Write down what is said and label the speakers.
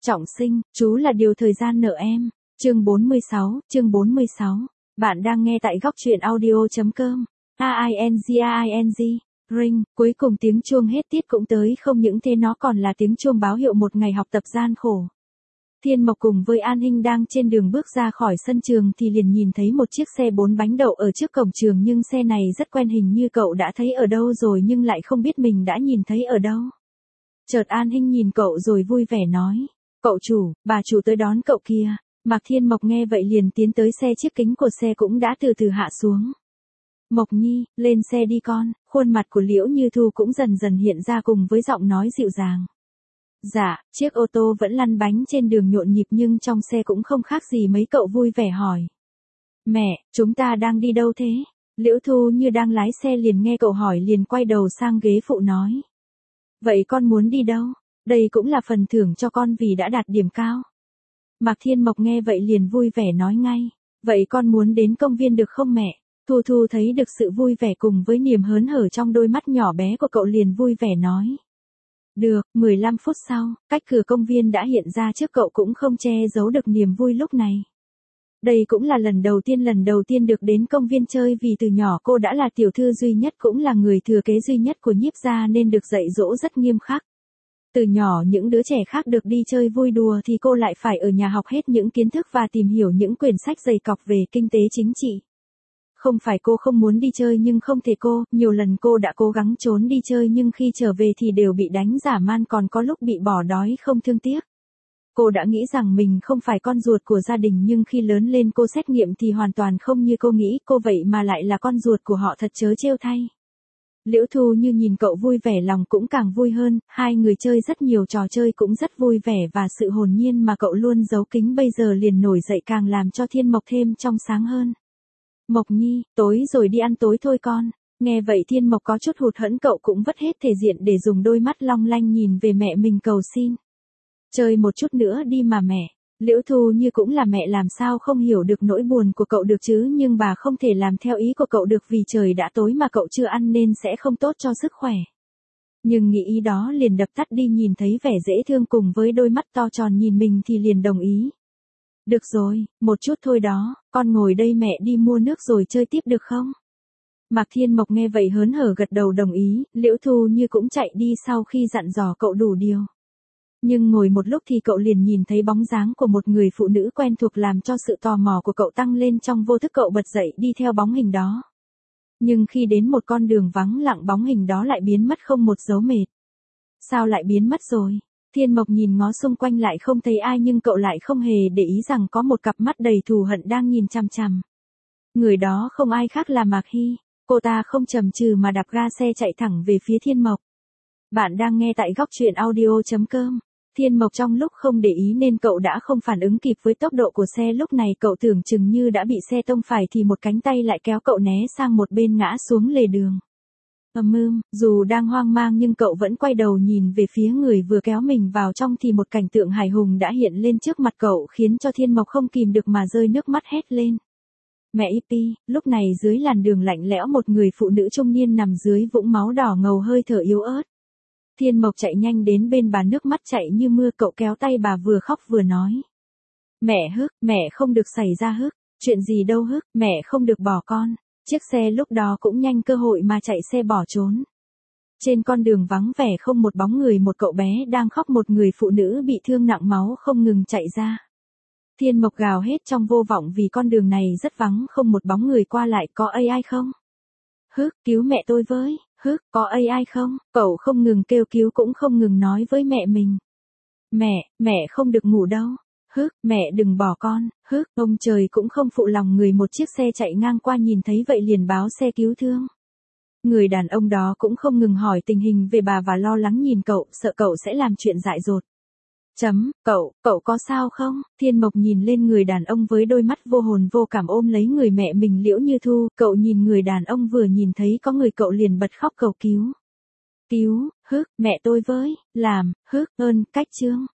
Speaker 1: Trọng sinh, chú là điều thời gian nợ em. Chương 46. Bạn đang nghe tại góc truyện audio.com. AING. Ring, cuối cùng tiếng chuông hết tiết cũng tới, không những thế nó còn là tiếng chuông báo hiệu một ngày học tập gian khổ. Thiên Mộc cùng với An Hinh đang trên đường bước ra khỏi sân trường thì liền nhìn thấy một chiếc xe 4 bánh đậu ở trước cổng trường, nhưng xe này rất quen, hình như cậu đã thấy ở đâu rồi nhưng lại không biết mình đã nhìn thấy ở đâu. Chợt An Hinh nhìn cậu rồi vui vẻ nói, cậu chủ, bà chủ tới đón cậu kìa. Mạc Thiên Mộc nghe vậy liền tiến tới xe, chiếc kính của xe cũng đã từ từ hạ xuống. Mộc Nhi, lên xe đi con. Khuôn mặt của Liễu Như Thu cũng dần dần hiện ra cùng với giọng nói dịu dàng. Dạ, chiếc ô tô vẫn lăn bánh trên đường nhộn nhịp nhưng trong xe cũng không khác gì mấy, cậu vui vẻ hỏi. Mẹ, chúng ta đang đi đâu thế? Liễu Thu Như đang lái xe liền nghe cậu hỏi liền quay đầu sang ghế phụ nói. Vậy con muốn đi đâu? Đây cũng là phần thưởng cho con vì đã đạt điểm cao. Mạc Thiên Mộc nghe vậy liền vui vẻ nói ngay. Vậy con muốn đến công viên được không mẹ? Thu Thu thấy được sự vui vẻ cùng với niềm hớn hở trong đôi mắt nhỏ bé của cậu liền vui vẻ nói. Được, 15 phút sau, cách cửa công viên đã hiện ra trước cậu cũng không che giấu được niềm vui lúc này. Đây cũng là lần đầu tiên được đến công viên chơi, vì từ nhỏ cô đã là tiểu thư duy nhất cũng là người thừa kế duy nhất của Nhiếp gia nên được dạy dỗ rất nghiêm khắc. Từ nhỏ những đứa trẻ khác được đi chơi vui đùa thì cô lại phải ở nhà học hết những kiến thức và tìm hiểu những quyển sách dày cọc về kinh tế chính trị. Không phải cô không muốn đi chơi nhưng không thể, nhiều lần cô đã cố gắng trốn đi chơi nhưng khi trở về thì đều bị đánh dã man, còn có lúc bị bỏ đói không thương tiếc. Cô đã nghĩ rằng mình không phải con ruột của gia đình nhưng khi lớn lên cô xét nghiệm thì hoàn toàn không như cô nghĩ, cô vậy mà lại là con ruột của họ, thật trớ trêu thay. Liễu Thu Như nhìn cậu vui vẻ lòng cũng càng vui hơn, hai người chơi rất nhiều trò chơi cũng rất vui vẻ và sự hồn nhiên mà cậu luôn giấu kín bây giờ liền nổi dậy càng làm cho Thiên Mộc thêm trong sáng hơn. Mộc Nhi, tối rồi đi ăn tối thôi con. Nghe vậy Thiên Mộc có chút hụt hẫng, cậu cũng vất hết thể diện để dùng đôi mắt long lanh nhìn về mẹ mình cầu xin. Chơi một chút nữa đi mà mẹ. Liễu Thu Như cũng là mẹ, làm sao không hiểu được nỗi buồn của cậu được chứ, nhưng bà không thể làm theo ý của cậu được vì trời đã tối mà cậu chưa ăn nên sẽ không tốt cho sức khỏe. Nhưng nghĩ ý đó liền đập tắt đi, nhìn thấy vẻ dễ thương cùng với đôi mắt to tròn nhìn mình thì liền đồng ý. Được rồi, một chút thôi đó, con ngồi đây mẹ đi mua nước rồi chơi tiếp được không? Mạc Thiên Mộc nghe vậy hớn hở gật đầu đồng ý, Liễu Thu Như cũng chạy đi sau khi dặn dò cậu đủ điều. Nhưng ngồi một lúc thì cậu liền nhìn thấy bóng dáng của một người phụ nữ quen thuộc làm cho sự tò mò của cậu tăng lên, trong vô thức cậu bật dậy đi theo bóng hình đó. Nhưng khi đến một con đường vắng lặng, bóng hình đó lại biến mất không một dấu mệt. Sao lại biến mất rồi? Thiên Mộc nhìn ngó xung quanh lại không thấy ai nhưng cậu lại không hề để ý rằng có một cặp mắt đầy thù hận đang nhìn chằm chằm. Người đó không ai khác là Mạc Hy, cô ta không chần chừ mà đạp ga xe chạy thẳng về phía Thiên Mộc. Bạn đang nghe tại góc truyện audio.com. Thiên Mộc trong lúc không để ý nên cậu đã không phản ứng kịp với tốc độ của xe, lúc này cậu tưởng chừng như đã bị xe tông phải thì một cánh tay lại kéo cậu né sang một bên ngã xuống lề đường. Dù đang hoang mang nhưng cậu vẫn quay đầu nhìn về phía người vừa kéo mình vào trong thì một cảnh tượng hài hùng đã hiện lên trước mặt cậu khiến cho Thiên Mộc không kìm được mà rơi nước mắt hét lên. Mẹ Ipi, lúc này dưới làn đường lạnh lẽo một người phụ nữ trung niên nằm dưới vũng máu đỏ ngầu hơi thở yếu ớt. Thiên Mộc chạy nhanh đến bên bà, nước mắt chảy như mưa, cậu kéo tay bà vừa khóc vừa nói. Mẹ Hức, mẹ không được xảy ra Hức, chuyện gì đâu Hức, mẹ không được bỏ con. Chiếc xe lúc đó cũng nhanh cơ hội mà chạy xe bỏ trốn. Trên con đường vắng vẻ không một bóng người, một cậu bé đang khóc, một người phụ nữ bị thương nặng máu không ngừng chạy ra. Thiên Mộc gào hết trong vô vọng vì con đường này rất vắng, không một bóng người qua lại. Có ai không? Hức, cứu mẹ tôi với. Hức, có ai không? Cậu không ngừng kêu cứu cũng không ngừng nói với mẹ mình. Mẹ không được ngủ đâu. Hức, mẹ đừng bỏ con. Hức, ông trời cũng không phụ lòng người, một chiếc xe chạy ngang qua nhìn thấy vậy liền báo xe cứu thương. Người đàn ông đó cũng không ngừng hỏi tình hình về bà và lo lắng nhìn cậu, sợ cậu sẽ làm chuyện dại dột. Cậu có sao không? Thiên Mộc nhìn lên người đàn ông với đôi mắt vô hồn vô cảm ôm lấy người mẹ mình Liễu Như Thu, cậu nhìn người đàn ông vừa nhìn thấy có người cậu liền bật khóc cầu cứu. Cứu, Hức, mẹ tôi với, làm, Hức, ơn, cách chương.